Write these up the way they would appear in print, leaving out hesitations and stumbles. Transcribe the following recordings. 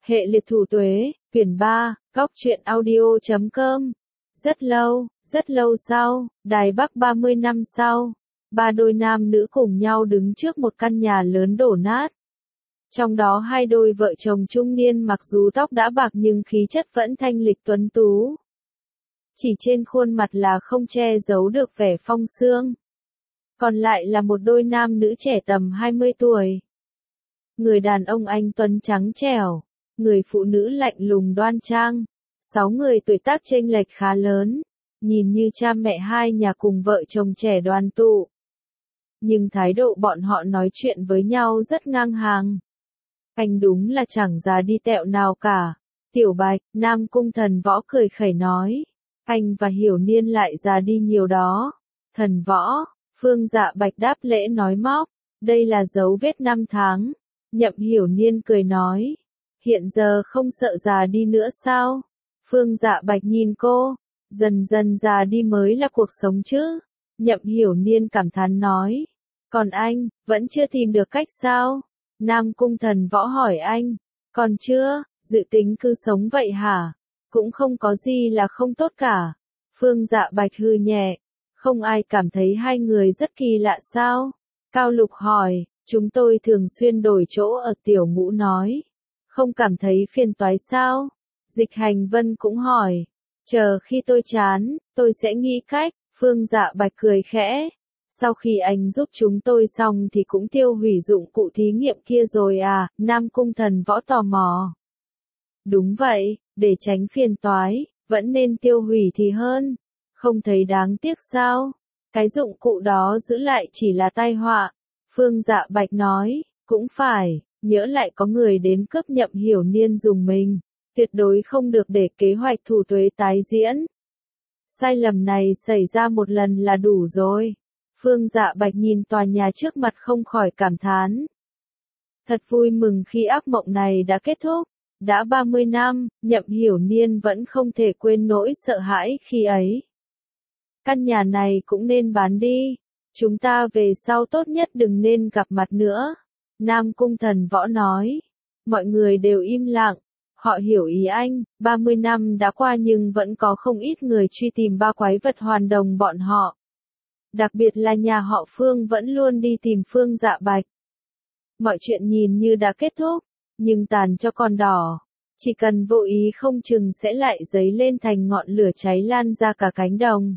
Hệ liệt thủ tuế, quyển 3, góc truyện audio.com. Rất lâu sau, Đài Bắc 30 năm sau, ba đôi nam nữ cùng nhau đứng trước một căn nhà lớn đổ nát. Trong đó hai đôi vợ chồng trung niên mặc dù tóc đã bạc nhưng khí chất vẫn thanh lịch tuấn tú. Chỉ trên khuôn mặt là không che giấu được vẻ phong sương. Còn lại là một đôi nam nữ trẻ tầm 20 tuổi. Người đàn ông anh tuấn trắng trẻo, người phụ nữ lạnh lùng đoan trang. 6 người tuổi tác chênh lệch khá lớn, nhìn như cha mẹ hai nhà cùng vợ chồng trẻ đoàn tụ. Nhưng thái độ bọn họ nói chuyện với nhau rất ngang hàng. Anh đúng là chẳng già đi tẹo nào cả. Tiểu Bạch, Nam Cung Thần Võ cười khẩy nói. Anh và Hiểu Niên lại già đi nhiều đó. Thần Võ, Phương Dạ Bạch đáp lễ nói móc. Đây là dấu vết năm tháng. Nhậm Hiểu Niên cười nói. Hiện giờ không sợ già đi nữa sao? Phương Dạ Bạch nhìn cô. Dần dần già đi mới là cuộc sống chứ. Nhậm Hiểu Niên cảm thán nói. Còn anh, vẫn chưa tìm được cách sao? Nam Cung Thần Võ hỏi anh. Còn chưa, dự tính cứ sống vậy hả? Cũng không có gì là không tốt cả. Phương Dạ Bạch hừ nhẹ. Không ai cảm thấy hai người rất kỳ lạ sao? Cao Lục hỏi. Chúng tôi thường xuyên đổi chỗ ở, Tiểu Ngũ nói. Không cảm thấy phiền toái sao? Dịch Hành Vân cũng hỏi. Chờ khi tôi chán, tôi sẽ nghĩ cách. Phương Dạ Bạch cười khẽ. Sau khi anh giúp chúng tôi xong thì cũng tiêu hủy dụng cụ thí nghiệm kia rồi à? Nam Cung Thần Võ tò mò. Đúng vậy, để tránh phiền toái, vẫn nên tiêu hủy thì hơn. Không thấy đáng tiếc sao? Cái dụng cụ đó giữ lại chỉ là tai họa. Phương Dạ Bạch nói, cũng phải, nhỡ lại có người đến cướp Nhậm Hiểu Niên dùng mình. Tuyệt đối không được để kế hoạch thủ tuế tái diễn. Sai lầm này xảy ra một lần là đủ rồi. Phương Dạ Bạch nhìn tòa nhà trước mặt không khỏi cảm thán. Thật vui mừng khi ác mộng này đã kết thúc. Đã 30 năm, Nhậm Hiểu Niên vẫn không thể quên nỗi sợ hãi khi ấy. Căn nhà này cũng nên bán đi. Chúng ta về sau tốt nhất đừng nên gặp mặt nữa. Nam Cung Thần Võ nói. Mọi người đều im lặng. Họ hiểu ý anh, 30 năm đã qua nhưng vẫn có không ít người truy tìm ba quái vật hoàn đồng bọn họ. Đặc biệt là nhà họ Phương vẫn luôn đi tìm Phương Dạ Bạch. Mọi chuyện nhìn như đã kết thúc, nhưng tàn cho còn đỏ. Chỉ cần vô ý không chừng sẽ lại dấy lên thành ngọn lửa cháy lan ra cả cánh đồng.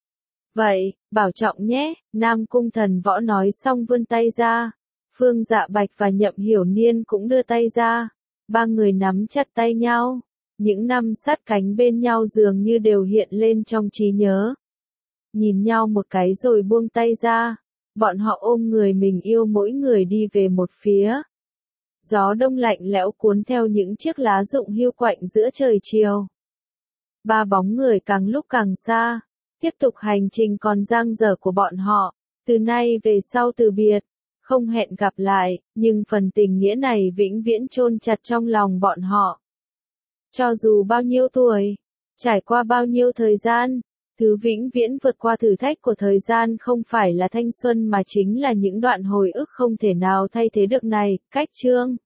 Vậy, bảo trọng nhé, Nam Cung Thần Võ nói xong vươn tay ra. Phương Dạ Bạch và Nhậm Hiểu Niên cũng đưa tay ra. Ba người nắm chặt tay nhau. Những năm sát cánh bên nhau dường như đều hiện lên trong trí nhớ. Nhìn nhau một cái rồi buông tay ra. Bọn họ ôm người mình yêu mỗi người đi về một phía. Gió đông lạnh lẽo cuốn theo những chiếc lá rụng hiu quạnh giữa trời chiều. Ba bóng người càng lúc càng xa. Tiếp tục hành trình còn dang dở của bọn họ. Từ nay về sau từ biệt. Không hẹn gặp lại, nhưng phần tình nghĩa này vĩnh viễn chôn chặt trong lòng bọn họ. Cho dù bao nhiêu tuổi, trải qua bao nhiêu thời gian, thứ vĩnh viễn vượt qua thử thách của thời gian không phải là thanh xuân mà chính là những đoạn hồi ức không thể nào thay thế được này. Cách chương